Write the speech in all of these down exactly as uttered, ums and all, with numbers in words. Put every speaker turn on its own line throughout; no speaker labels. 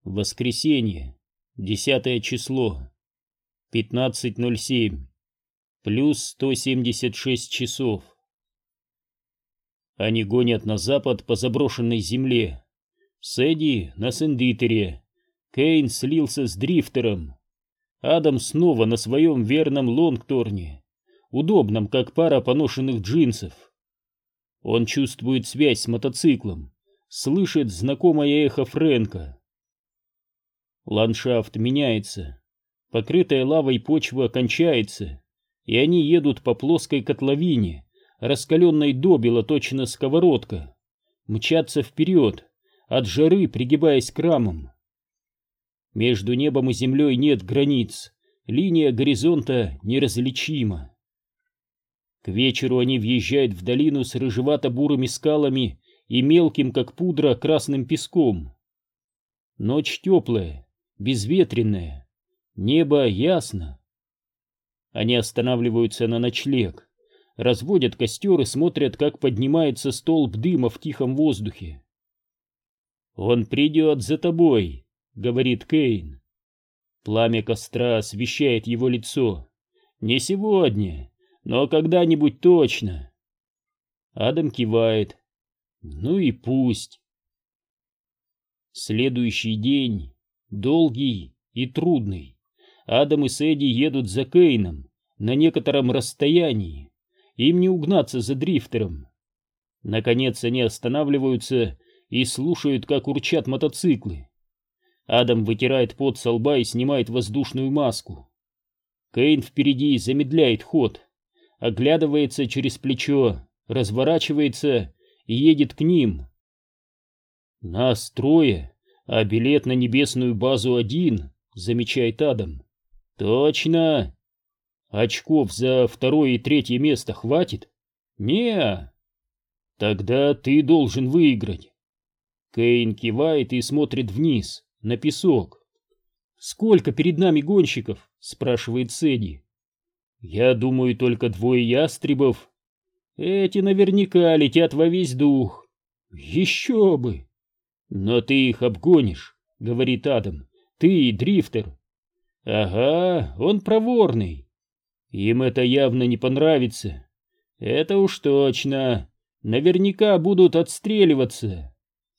Воскресенье, десятое число, пятнадцать ноль семь, плюс сто семьдесят шесть часов. Они гонят на запад по заброшенной земле. Сэдди на Сендитере. Кейн слился с Дрифтером. Адам снова на своем верном Лонгторне, удобном, как пара поношенных джинсов. Он чувствует связь с мотоциклом, слышит знакомое эхо Фрэнка. Ландшафт меняется, покрытая лавой почва кончается, и они едут по плоской котловине, раскаленной добело точно сковородка, мчатся вперед, от жары пригибаясь к рамам. Между небом и землей нет границ, линия горизонта неразличима. К вечеру они въезжают в долину с рыжевато-бурыми скалами и мелким, как пудра, красным песком. Ночь теплая, безветренная, небо ясно. Они останавливаются на ночлег, разводят костер и смотрят, как поднимается столб дыма в тихом воздухе. «Он придет за тобой», — говорит Кейн. Пламя костра освещает его лицо. «Не сегодня, но когда-нибудь точно». Адам кивает. «Ну и пусть». Следующий день долгий и трудный. Адам и Сэдди едут за Кейном на некотором расстоянии. Им не угнаться за Дрифтером. Наконец они останавливаются и слушают, как урчат мотоциклы. Адам вытирает пот со лба и снимает воздушную маску. Кейн впереди замедляет ход, оглядывается через плечо, разворачивается и едет к ним. «Нас трое, а билет на небесную базу один», — замечает Адам. «Точно! Очков за второе и третье место хватит?» «Не-а!» «Тогда ты должен выиграть». Кейн кивает и смотрит вниз, на песок. «Сколько перед нами гонщиков?» — спрашивает Сэдди. «Я думаю, только двое ястребов. Эти наверняка летят во весь дух». «Еще бы!» «Но ты их обгонишь», — говорит Адам. «Ты и Дрифтер». «Ага, он проворный». «Им это явно не понравится». «Это уж точно. Наверняка будут отстреливаться».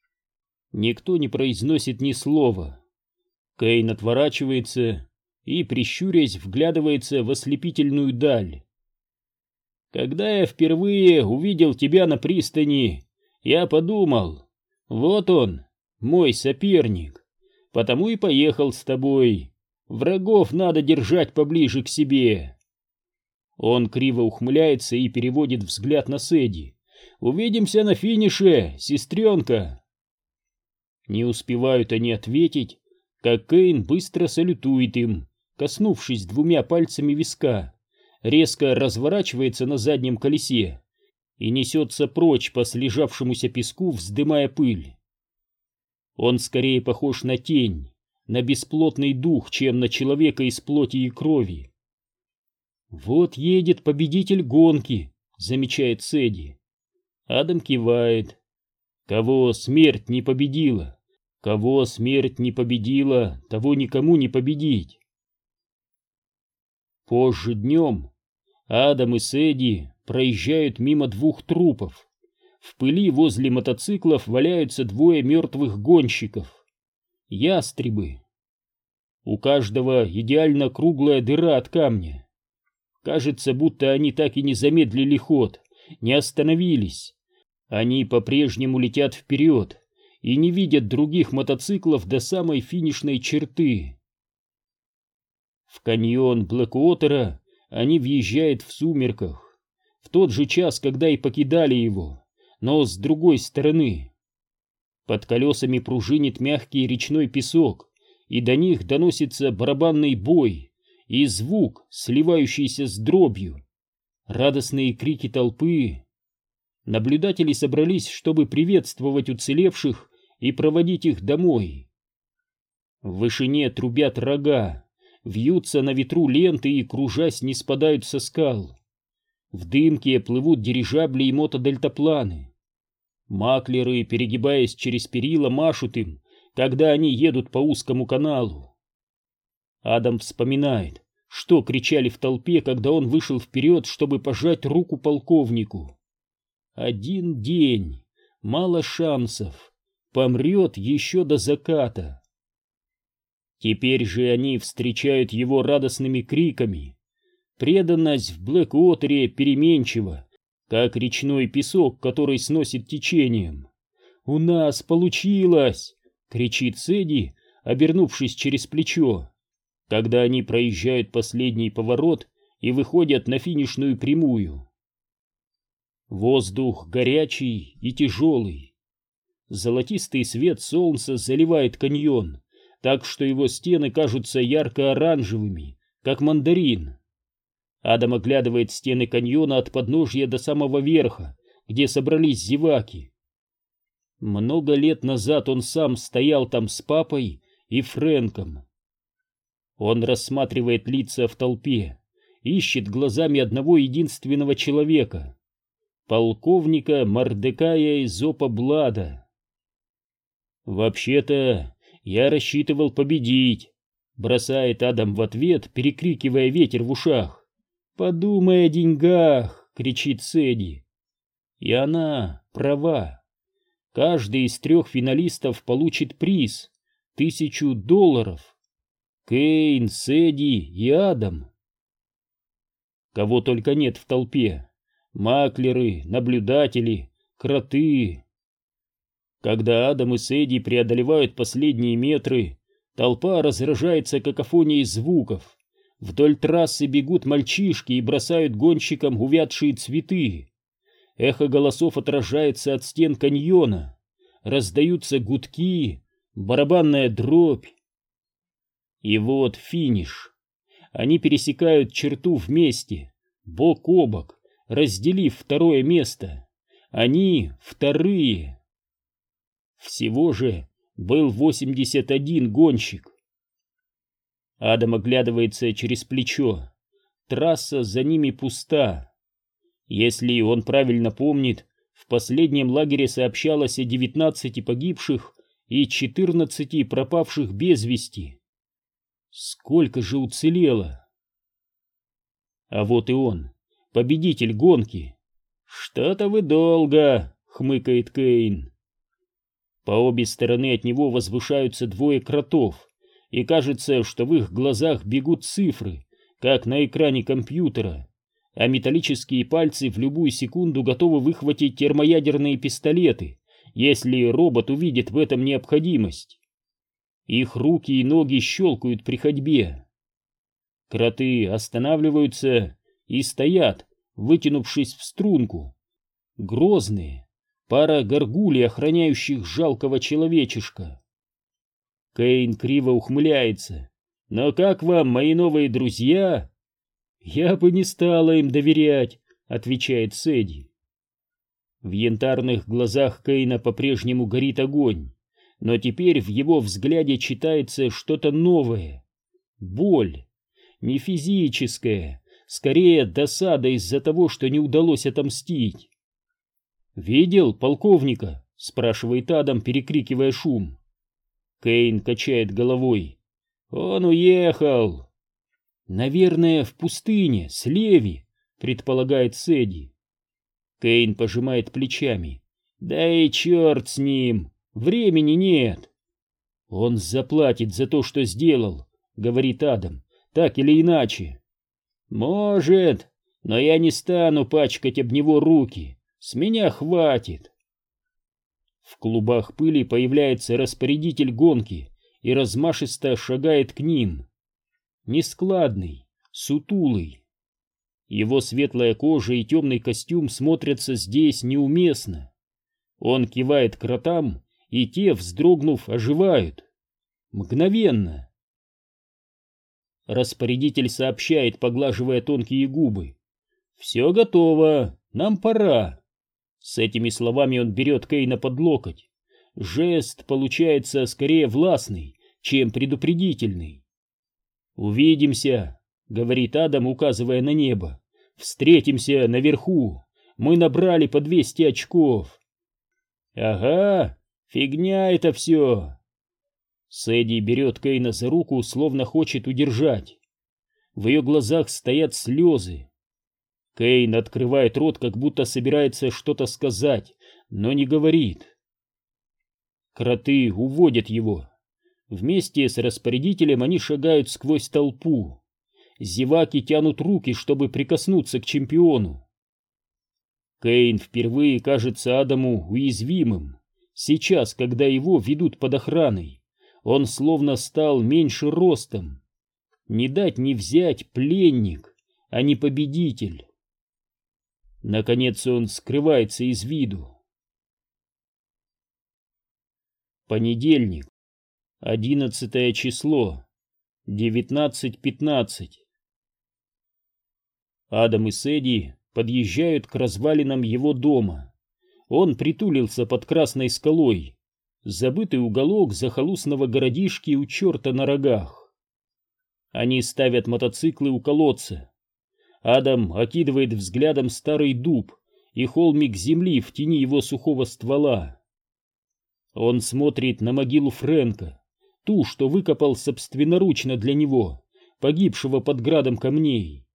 Никто не произносит ни слова. Кейн отворачивается и, прищурясь, вглядывается в ослепительную даль. «Когда я впервые увидел тебя на пристани, я подумал, вот он, мой соперник, потому и поехал с тобой. Врагов надо держать поближе к себе». Он криво ухмыляется и переводит взгляд на Сэдди. «Увидимся на финише, сестренка». Не успевают они ответить, как Кейн быстро салютует им, коснувшись двумя пальцами виска, резко разворачивается на заднем колесе и несется прочь по слежавшемуся песку, вздымая пыль. Он скорее похож на тень, на бесплотный дух, чем на человека из плоти и крови. «Вот едет победитель гонки», — замечает Сэдди. Адам кивает. «Кого смерть не победила? Кого смерть не победила, того никому не победить». Позже днем Адам и Сэдди проезжают мимо двух трупов. В пыли возле мотоциклов валяются двое мертвых гонщиков. Ястребы. У каждого идеально круглая дыра от камня. Кажется, будто они так и не замедлили ход, не остановились. Они по-прежнему летят вперед и не видят других мотоциклов до самой финишной черты. В каньон Блэкуотера они въезжают в сумерках, в тот же час, когда и покидали его, но с другой стороны. Под колесами пружинит мягкий речной песок, и до них доносится барабанный бой и звук, сливающийся с дробью. Радостные крики толпы. Наблюдатели собрались, чтобы приветствовать уцелевших и проводить их домой. В вышине трубят рога, вьются на ветру ленты и, кружась, не спадают со скал. В дымке плывут дирижабли и мотодельтапланы. Маклеры, перегибаясь через перила, машут им, когда они едут по узкому каналу. Адам вспоминает, что кричали в толпе, когда он вышел вперед, чтобы пожать руку полковнику. Один день, мало шансов, помрет еще до заката. Теперь же они встречают его радостными криками. Преданность в Блэк-Уотере переменчива, как речной песок, который сносит течением. «У нас получилось!» — кричит Сэдди, обернувшись через плечо, когда они проезжают последний поворот и выходят на финишную прямую. Воздух горячий и тяжелый. Золотистый свет солнца заливает каньон, так что его стены кажутся ярко-оранжевыми, как мандарин. Адам оглядывает стены каньона от подножья до самого верха, где собрались зеваки. Много лет назад он сам стоял там с папой и Фрэнком. Он рассматривает лица в толпе, ищет глазами одного единственного человека — полковника Мордекая Изопа Блада. «Вообще-то я рассчитывал победить», — бросает Адам в ответ, перекрикивая ветер в ушах. «Подумай о деньгах!» — кричит Сэдди. И она права. Каждый из трех финалистов получит приз — тысячу долларов. Кейн, Сэдди и Адам. Кого только нет в толпе. Маклеры, наблюдатели, кроты. Когда Адам и Сэдди преодолевают последние метры, толпа разражается какофонией звуков. Вдоль трассы бегут мальчишки и бросают гонщикам увядшие цветы. Эхо голосов отражается от стен каньона. Раздаются гудки, барабанная дробь. И вот финиш. Они пересекают черту вместе, бок о бок, разделив второе место. Они вторые. Всего же был восемьдесят один гонщик. Адам оглядывается через плечо. Трасса за ними пуста. Если он правильно помнит, в последнем лагере сообщалось о девятнадцати погибших и четырнадцати пропавших без вести. Сколько же уцелело? А вот и он, победитель гонки. «Что-то вы долго», — хмыкает Кейн. По обе стороны от него возвышаются двое кротов, и кажется, что в их глазах бегут цифры, как на экране компьютера, а металлические пальцы в любую секунду готовы выхватить термоядерные пистолеты, если робот увидит в этом необходимость. Их руки и ноги щелкают при ходьбе. Кроты останавливаются и стоят, вытянувшись в струнку. Грозные, пара горгулей, охраняющих жалкого человечишка. Кейн криво ухмыляется. «Но как вам, мои новые друзья?» «Я бы не стала им доверять», — отвечает Сэдди. В янтарных глазах Кейна по-прежнему горит огонь, но теперь в его взгляде читается что-то новое. Боль. Не физическая, скорее досада из-за того, что не удалось отомстить. «Видел полковника?» — спрашивает Адам, перекрикивая шум. Кейн качает головой. «Он уехал!» «Наверное, в пустыне, с Леви», — предполагает Сэдди. Кейн пожимает плечами. «Да и черт с ним! Времени нет!» «Он заплатит за то, что сделал», — говорит Адам, — «так или иначе». «Может, но я не стану пачкать об него руки. С меня хватит». В клубах пыли появляется распорядитель гонки и размашисто шагает к ним. Нескладный, сутулый. Его светлая кожа и темный костюм смотрятся здесь неуместно. Он кивает кротам, и те, вздрогнув, оживают. Мгновенно. Распорядитель сообщает, поглаживая тонкие губы: «Все готово, нам пора». С этими словами он берет Кейна под локоть. Жест получается скорее властный, чем предупредительный. «Увидимся», — говорит Адам, указывая на небо. «Встретимся наверху. Мы набрали по двести очков». «Ага, фигня это все». Сэдди берет Кейна за руку, словно хочет удержать. В ее глазах стоят слезы. Кейн открывает рот, как будто собирается что-то сказать, но не говорит. Кроты уводят его. Вместе с распорядителем они шагают сквозь толпу. Зеваки тянут руки, чтобы прикоснуться к чемпиону. Кейн впервые кажется Адаму уязвимым. Сейчас, когда его ведут под охраной, он словно стал меньше ростом. Не дать не взять пленник, а не победитель. Наконец он скрывается из виду. Понедельник, одиннадцатое число, девятнадцать пятнадцать. Адам и Сэдди подъезжают к развалинам его дома. Он притулился под Красной скалой, забытый уголок захолустного городишки у черта на рогах. Они ставят мотоциклы у колодца. Адам окидывает взглядом старый дуб и холмик земли в тени его сухого ствола. Он смотрит на могилу Фрэнка, ту, что выкопал собственноручно для него, погибшего под градом камней.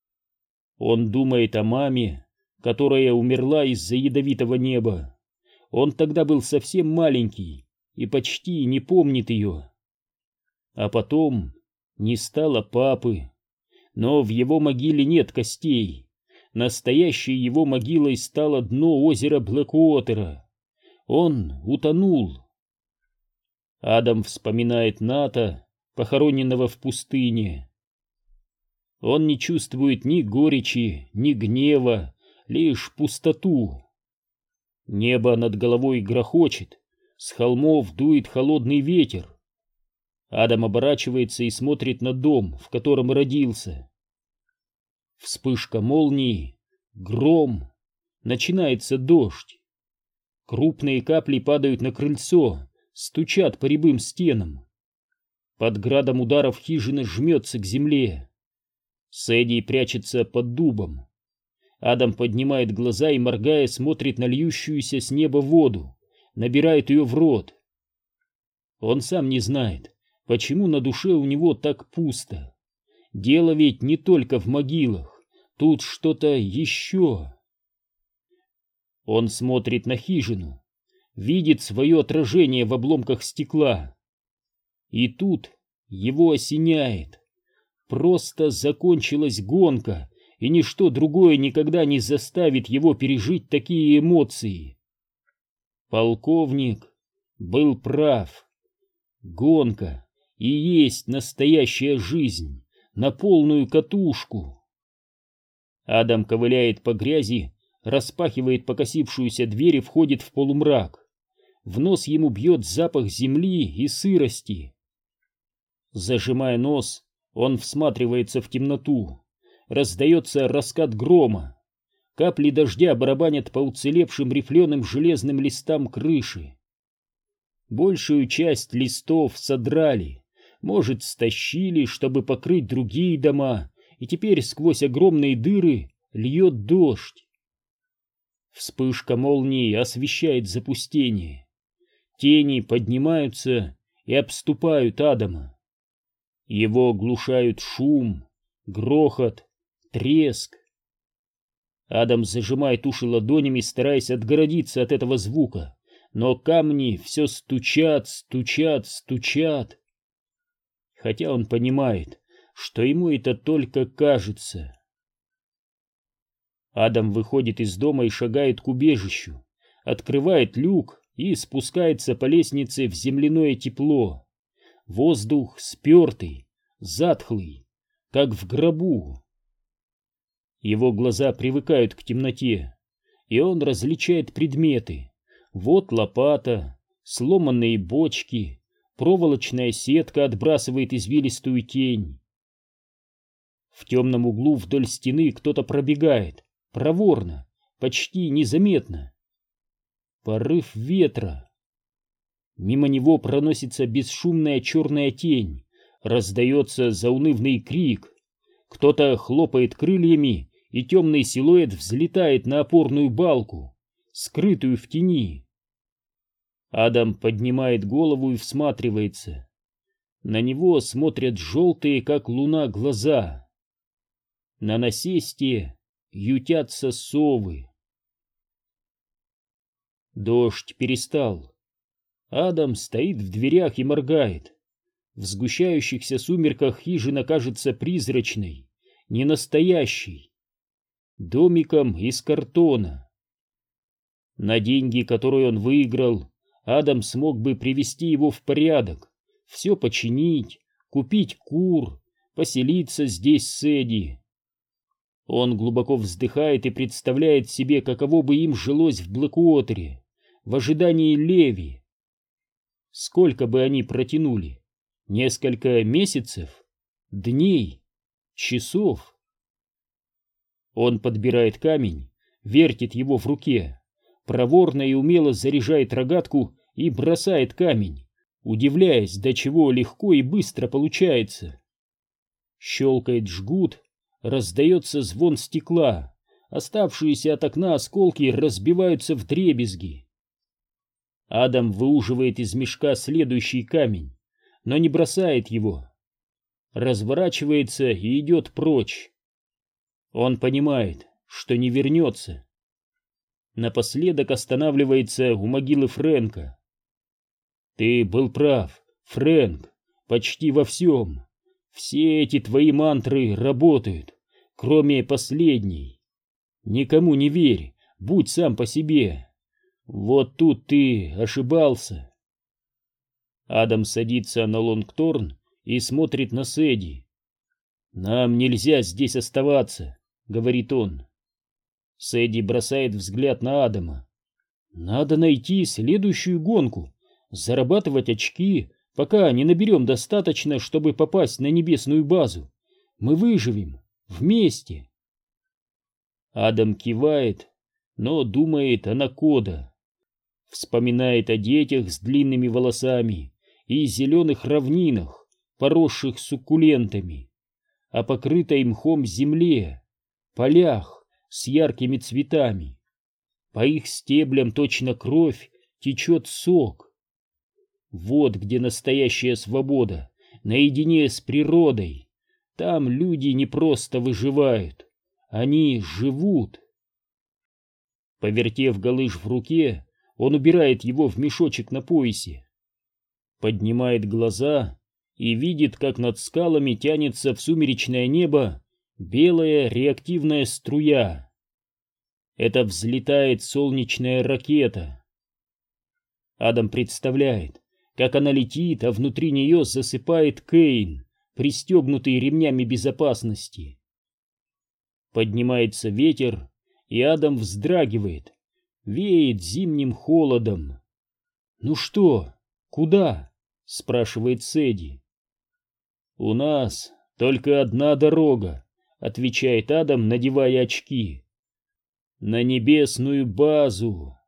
Он думает о маме, которая умерла из-за ядовитого неба. Он тогда был совсем маленький и почти не помнит ее. А потом не стало папы, но в его могиле нет костей. Настоящей его могилой стало дно озера Блэкуотера. Он утонул. Адам вспоминает Ната, похороненного в пустыне. Он не чувствует ни горечи, ни гнева, лишь пустоту. Небо над головой грохочет, с холмов дует холодный ветер. Адам оборачивается и смотрит на дом, в котором родился. Вспышка молнии, гром, начинается дождь. Крупные капли падают на крыльцо, стучат по рябым стенам. Под градом ударов хижина жмется к земле. Сэдди прячется под дубом. Адам поднимает глаза и, моргая, смотрит на льющуюся с неба воду, набирает ее в рот. Он сам не знает, почему на душе у него так пусто. Дело ведь не только в могилах, тут что-то еще. Он смотрит на хижину, видит свое отражение в обломках стекла. И тут его осеняет. Просто закончилась гонка, и ничто другое никогда не заставит его пережить такие эмоции. Полковник был прав. Гонка и есть настоящая жизнь на полную катушку. Адам ковыляет по грязи, распахивает покосившуюся дверь и входит в полумрак. В нос ему бьет запах земли и сырости. Зажимая нос, он всматривается в темноту. Раздается раскат грома. Капли дождя барабанят по уцелевшим рифленым железным листам крыши. Большую часть листов содрали, может, стащили, чтобы покрыть другие дома, и теперь сквозь огромные дыры льет дождь. Вспышка молнии освещает запустение. Тени поднимаются и обступают Адама. Его оглушают шум, грохот, треск. Адам зажимает уши ладонями, стараясь отгородиться от этого звука, но камни все стучат, стучат, стучат. Хотя он понимает, что ему это только кажется. Адам выходит из дома и шагает к убежищу, открывает люк и спускается по лестнице в земляное тепло. Воздух спертый, затхлый, как в гробу. Его глаза привыкают к темноте, и он различает предметы. Вот лопата, сломанные бочки, проволочная сетка отбрасывает извилистую тень. В темном углу вдоль стены кто-то пробегает, проворно, почти незаметно. Порыв ветра. Мимо него проносится бесшумная черная тень, раздается заунывный крик. Кто-то хлопает крыльями, и темный силуэт взлетает на опорную балку, скрытую в тени. Адам поднимает голову и всматривается. На него смотрят желтые, как луна, глаза. На насесте ютятся совы. Дождь перестал. Адам стоит в дверях и моргает. В сгущающихся сумерках хижина кажется призрачной, ненастоящей, домиком из картона. На деньги, которые он выиграл, Адам смог бы привести его в порядок, все починить, купить кур, поселиться здесь с Эдди. Он глубоко вздыхает и представляет себе, каково бы им жилось в Блэкуотере, в ожидании Леви. Сколько бы они протянули? Несколько месяцев? Дней? Часов? Он подбирает камень, вертит его в руке, проворно и умело заряжает рогатку и бросает камень, удивляясь, до чего легко и быстро получается. Щелкает жгут, раздается звон стекла, оставшиеся от окна осколки разбиваются вдребезги. Адам выуживает из мешка следующий камень, но не бросает его. Разворачивается и идет прочь. Он понимает, что не вернется. Напоследок останавливается у могилы Фрэнка. «Ты был прав, Фрэнк, почти во всем. Все эти твои мантры работают, кроме последней. Никому не верь, будь сам по себе. Вот тут ты ошибался». Адам садится на Лонгторн и смотрит на Сэдди. «Нам нельзя здесь оставаться», — говорит он. Сэдди бросает взгляд на Адама. «Надо найти следующую гонку, зарабатывать очки, пока не наберем достаточно, чтобы попасть на небесную базу. Мы выживем вместе». Адам кивает, но думает о Накода. Вспоминает о детях с длинными волосами и зеленых равнинах, поросших суккулентами, о покрытой мхом земле, полях с яркими цветами. По их стеблям точно кровь течет сок. Вот где настоящая свобода, наедине с природой. Там люди не просто выживают, они живут. Повертев галыш в руке, он убирает его в мешочек на поясе, поднимает глаза и видит, как над скалами тянется в сумеречное небо белая реактивная струя. Это взлетает солнечная ракета. Адам представляет, как она летит, а внутри нее засыпает Кейн, пристегнутый ремнями безопасности. Поднимается ветер, и Адам вздрагивает, веет зимним холодом. «Ну что, куда?» — спрашивает Сэдди. «У нас только одна дорога», — отвечает Адам, надевая очки. «На небесную базу».